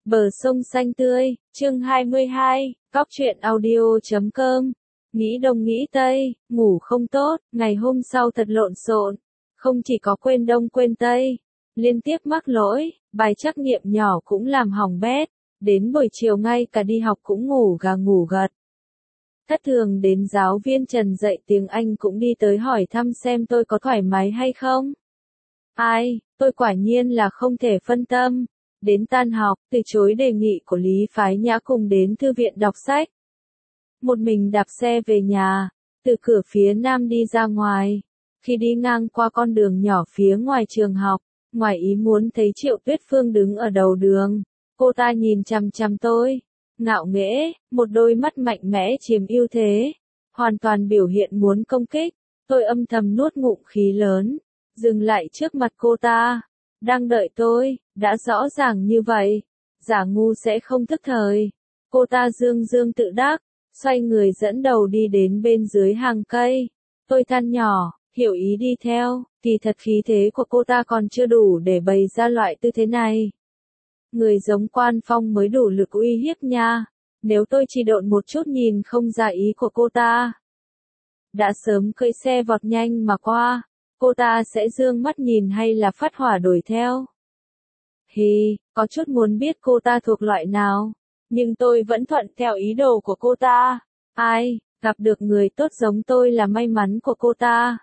Bờ sông xanh tươi, chương 22, Cóc truyện audio.com. Nghĩ đông nghĩ tây, ngủ không tốt, ngày hôm sau thật lộn xộn. Không chỉ có quên đông quên tây, liên tiếp mắc lỗi, bài trắc nghiệm nhỏ cũng làm hỏng bét. Đến buổi chiều ngay cả đi học cũng ngủ gà ngủ gật. Thất thường đến giáo viên Trần dạy tiếng Anh cũng đi tới hỏi thăm xem tôi có thoải mái hay không. Ai, tôi quả nhiên là không thể phân tâm. Đến tan học, từ chối đề nghị của Lý Phái Nhã cùng đến thư viện đọc sách. Một mình đạp xe về nhà, từ cửa phía nam đi ra ngoài. Khi đi ngang qua con đường nhỏ phía ngoài trường học, ngoài ý muốn thấy Triệu Tuyết Phương đứng ở đầu đường. Cô ta nhìn chằm chằm tôi, ngạo nghễ, một đôi mắt mạnh mẽ chiếm ưu thế, hoàn toàn biểu hiện muốn công kích. Tôi âm thầm nuốt ngụm khí lớn, dừng lại trước mặt cô ta. Đang đợi tôi, đã rõ ràng như vậy, giả ngu sẽ không thức thời. Cô ta dương dương tự đắc, xoay người dẫn đầu đi đến bên dưới hàng cây. Tôi than nhỏ, hiểu ý đi theo, kỳ thật khí thế của cô ta còn chưa đủ để bày ra loại tư thế này. Người giống Quan Phong mới đủ lực uy hiếp nha, nếu tôi chỉ độn một chút nhìn không ra ý của cô ta. Đã sớm cưỡi xe vọt nhanh mà qua. Cô ta sẽ dương mắt nhìn hay là phát hỏa đuổi theo? Hì, có chút muốn biết cô ta thuộc loại nào, nhưng tôi vẫn thuận theo ý đồ của cô ta. Ai, gặp được người tốt giống tôi là may mắn của cô ta.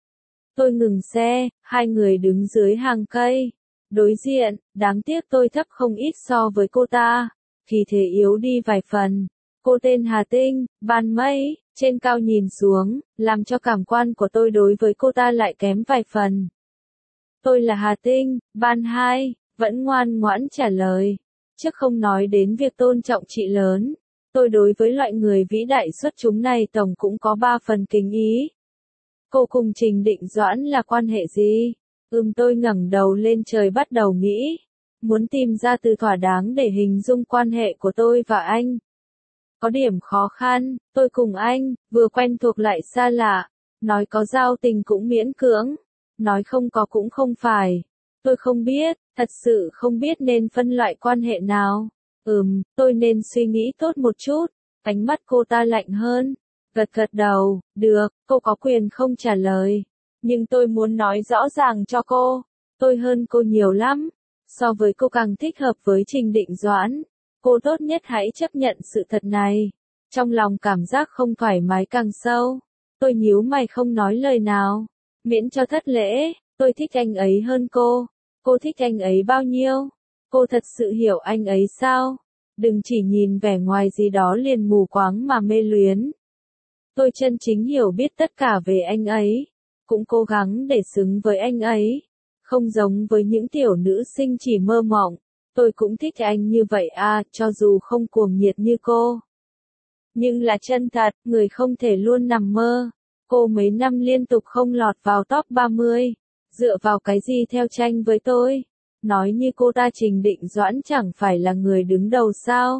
Tôi ngừng xe, hai người đứng dưới hàng cây. Đối diện, đáng tiếc tôi thấp không ít so với cô ta, khí thế yếu đi vài phần. Cô tên Hà Tinh, ban mây, trên cao nhìn xuống, làm cho cảm quan của tôi đối với cô ta lại kém vài phần. Tôi là Hà Tinh, ban hai, vẫn ngoan ngoãn trả lời. Chứ không nói đến việc tôn trọng chị lớn, tôi đối với loại người vĩ đại xuất chúng này tổng cũng có 3 phần kính ý. Cô cùng Trình Định Doãn là quan hệ gì? Tôi ngẩng đầu lên trời bắt đầu nghĩ, muốn tìm ra từ thỏa đáng để hình dung quan hệ của tôi và anh. Có điểm khó khăn, tôi cùng anh, vừa quen thuộc lại xa lạ, nói có giao tình cũng miễn cưỡng, nói không có cũng không phải. Tôi không biết, thật sự không biết nên phân loại quan hệ nào. Tôi nên suy nghĩ tốt một chút. Ánh mắt cô ta lạnh hơn, gật gật đầu, được, cô có quyền không trả lời. Nhưng tôi muốn nói rõ ràng cho cô, tôi hơn cô nhiều lắm, so với cô càng thích hợp với Trình Định Doãn. Cô tốt nhất hãy chấp nhận sự thật này. Trong lòng cảm giác không thoải mái càng sâu. Tôi nhíu mày không nói lời nào. Miễn cho thất lễ, tôi thích anh ấy hơn cô. Cô thích anh ấy bao nhiêu? Cô thật sự hiểu anh ấy sao? Đừng chỉ nhìn vẻ ngoài gì đó liền mù quáng mà mê luyến. Tôi chân chính hiểu biết tất cả về anh ấy. Cũng cố gắng để xứng với anh ấy. Không giống với những tiểu nữ sinh chỉ mơ mộng. Tôi cũng thích anh như vậy à, cho dù không cuồng nhiệt như cô. Nhưng là chân thật, người không thể luôn nằm mơ. Cô mấy năm liên tục không lọt vào top 30. Dựa vào cái gì theo tranh với tôi? Nói như cô ta Trình Định Doãn chẳng phải là người đứng đầu sao?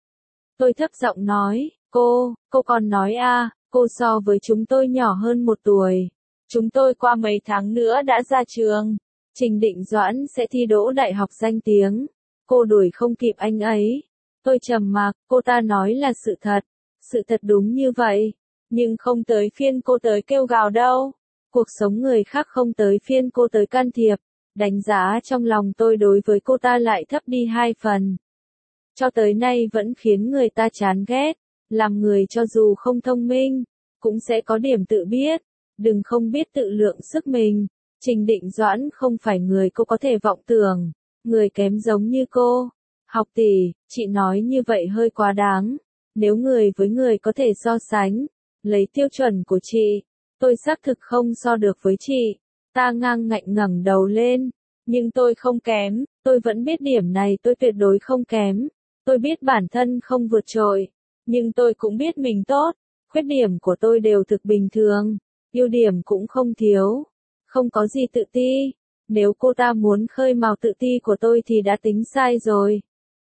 Tôi thấp giọng nói, cô còn nói à, cô so với chúng tôi nhỏ hơn 1 tuổi. Chúng tôi qua mấy tháng nữa đã ra trường. Trình Định Doãn sẽ thi đỗ đại học danh tiếng. Cô đuổi không kịp anh ấy. Tôi trầm mặc, cô ta nói là sự thật. Sự thật đúng như vậy. Nhưng không tới phiên cô tới kêu gào đâu. Cuộc sống người khác không tới phiên cô tới can thiệp. Đánh giá trong lòng tôi đối với cô ta lại thấp đi 2 phần. Cho tới nay vẫn khiến người ta chán ghét. Làm người cho dù không thông minh, cũng sẽ có điểm tự biết. Đừng không biết tự lượng sức mình. Trình Định Doãn không phải người cô có thể vọng tưởng. Người kém giống như cô. Học tỷ, chị nói như vậy hơi quá đáng. Nếu người với người có thể so sánh, lấy tiêu chuẩn của chị, tôi xác thực không so được với chị. Ta ngang ngạnh ngẩng đầu lên. Nhưng tôi không kém, tôi vẫn biết điểm này tôi tuyệt đối không kém. Tôi biết bản thân không vượt trội. Nhưng tôi cũng biết mình tốt. Khuyết điểm của tôi đều thực bình thường. Ưu điểm cũng không thiếu. Không có gì tự ti. Nếu cô ta muốn khơi mào tự ti của tôi thì đã tính sai rồi.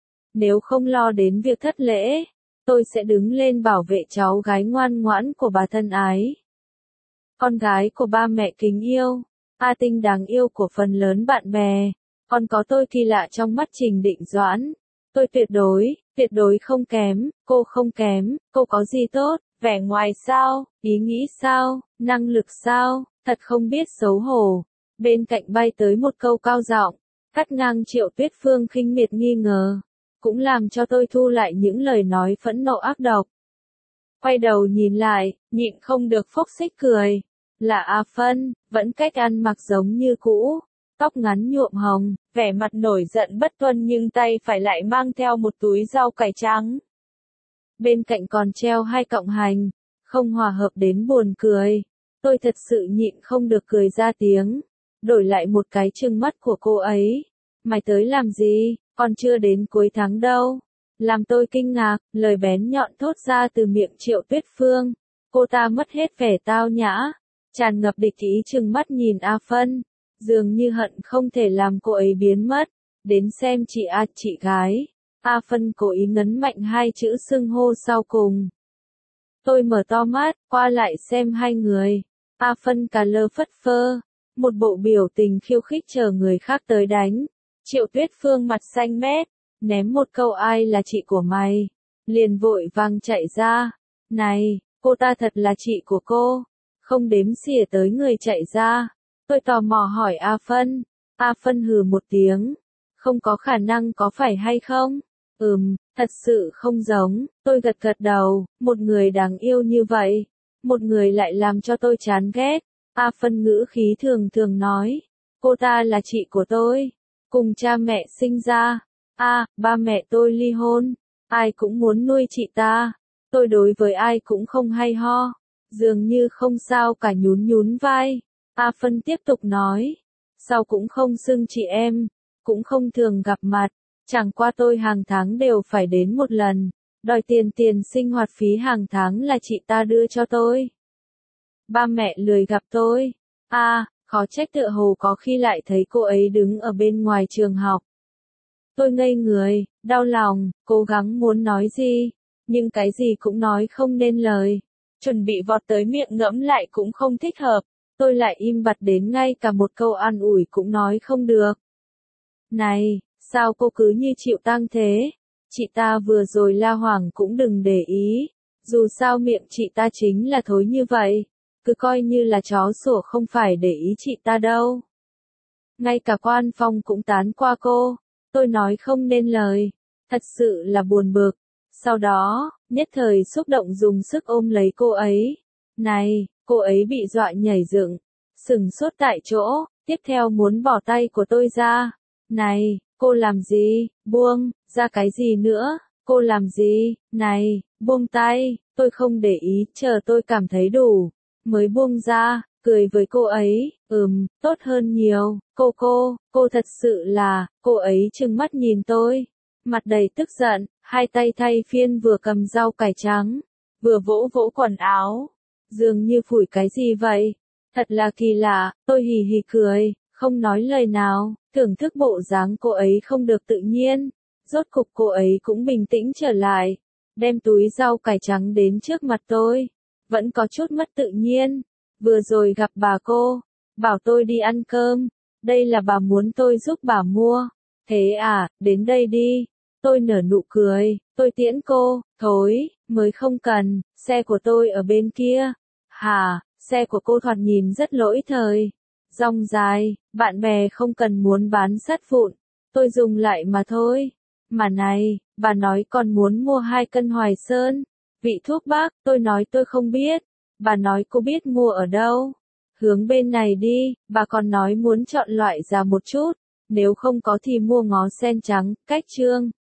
Nếu không lo đến việc thất lễ, tôi sẽ đứng lên bảo vệ cháu gái ngoan ngoãn của bà thân ái. Con gái của ba mẹ kính yêu, A Tinh đáng yêu của phần lớn bạn bè, còn có tôi kỳ lạ trong mắt Trình Định Doãn. Tôi tuyệt đối không kém, cô không kém, cô có gì tốt, vẻ ngoài sao, ý nghĩ sao, năng lực sao, thật không biết xấu hổ. Bên cạnh bay tới một câu cao giọng, cắt ngang Triệu Tuyết Phương khinh miệt nghi ngờ, cũng làm cho tôi thu lại những lời nói phẫn nộ ác độc. Quay đầu nhìn lại, nhịn không được phốc xích cười. Là A Phân, vẫn cách ăn mặc giống như cũ, tóc ngắn nhuộm hồng, vẻ mặt nổi giận bất tuân nhưng tay phải lại mang theo một túi rau cải trắng. Bên cạnh còn treo 2 cọng hành, không hòa hợp đến buồn cười. Tôi thật sự nhịn không được cười ra tiếng, đổi lại một cái trừng mắt của cô ấy. Mày tới làm gì, còn chưa đến cuối tháng đâu. Làm tôi kinh ngạc, lời bén nhọn thốt ra từ miệng Triệu Tuyết Phương. Cô ta mất hết vẻ tao nhã, tràn ngập địch ý trừng mắt nhìn A Phân, dường như hận không thể làm cô ấy biến mất. Đến xem chị A chị gái. A Phân cố ý nhấn mạnh 2 chữ xưng hô sau cùng. Tôi mở to mắt, qua lại xem hai người. A Phân cà lơ phất phơ, một bộ biểu tình khiêu khích chờ người khác tới đánh. Triệu Tuyết Phương mặt xanh mét, ném một câu ai là chị của mày, liền vội vàng chạy ra. Này, cô ta thật là chị của cô, không đếm xỉa tới người chạy ra. Tôi tò mò hỏi A Phân. A Phân hừ một tiếng, không có khả năng có phải hay không? Thật sự không giống. Tôi gật gật đầu, một người đáng yêu như vậy, một người lại làm cho tôi chán ghét. A Phân ngữ khí thường thường nói, cô ta là chị của tôi, cùng cha mẹ sinh ra. Ba mẹ tôi ly hôn, ai cũng muốn nuôi chị ta. Tôi đối với ai cũng không hay ho, dường như không sao cả nhún nhún vai. A Phân tiếp tục nói, sau cũng không xưng chị em, cũng không thường gặp mặt, chẳng qua tôi hàng tháng đều phải đến một lần, đòi tiền sinh hoạt phí hàng tháng là chị ta đưa cho tôi. Ba mẹ lười gặp tôi. Khó trách tựa hồ có khi lại thấy cô ấy đứng ở bên ngoài trường học. Tôi ngây người, đau lòng, cố gắng muốn nói gì, nhưng cái gì cũng nói không nên lời. Chuẩn bị vọt tới miệng ngẫm lại cũng không thích hợp, tôi lại im bặt đến ngay cả một câu an ủi cũng nói không được. Này, sao cô cứ như chịu tang thế? Chị ta vừa rồi la hoảng cũng đừng để ý, dù sao miệng chị ta chính là thối như vậy, cứ coi như là chó sủa không phải để ý chị ta đâu. Ngay cả Quan Phong cũng tán qua cô. Tôi nói không nên lời, thật sự là buồn bực. Sau đó, nhất thời xúc động dùng sức ôm lấy cô ấy. Này, cô ấy bị dọa nhảy dựng, sừng sốt tại chỗ, tiếp theo muốn bỏ tay của tôi ra. Này, cô làm gì, buông, ra cái gì nữa, cô làm gì, này, buông tay, tôi không để ý, chờ tôi cảm thấy đủ, mới buông ra, cười với cô ấy, tốt hơn nhiều, cô thật sự là, cô ấy trừng mắt nhìn tôi, mặt đầy tức giận, hai tay thay phiên vừa cầm rau cải trắng, vừa vỗ vỗ quần áo, dường như phủi cái gì vậy, thật là kỳ lạ, tôi hì hì cười, không nói lời nào, thưởng thức bộ dáng cô ấy không được tự nhiên, rốt cục cô ấy cũng bình tĩnh trở lại, đem túi rau cải trắng đến trước mặt tôi, vẫn có chút mất tự nhiên. Vừa rồi gặp bà cô, bảo tôi đi ăn cơm, đây là bà muốn tôi giúp bà mua. Thế à, đến đây đi. Tôi nở nụ cười, tôi tiễn cô, thối, mới không cần, xe của tôi ở bên kia. Hả, xe của cô thoạt nhìn rất lỗi thời. Dòng dài, bạn bè không cần muốn bán sắt vụn, tôi dùng lại mà thôi. Mà này, bà nói còn muốn mua 2 cân Hoài Sơn. Vị thuốc bắc, tôi nói tôi không biết. Bà nói cô biết mua ở đâu. Hướng bên này đi, bà còn nói muốn chọn loại già một chút. Nếu không có thì mua ngó sen trắng, cách trương.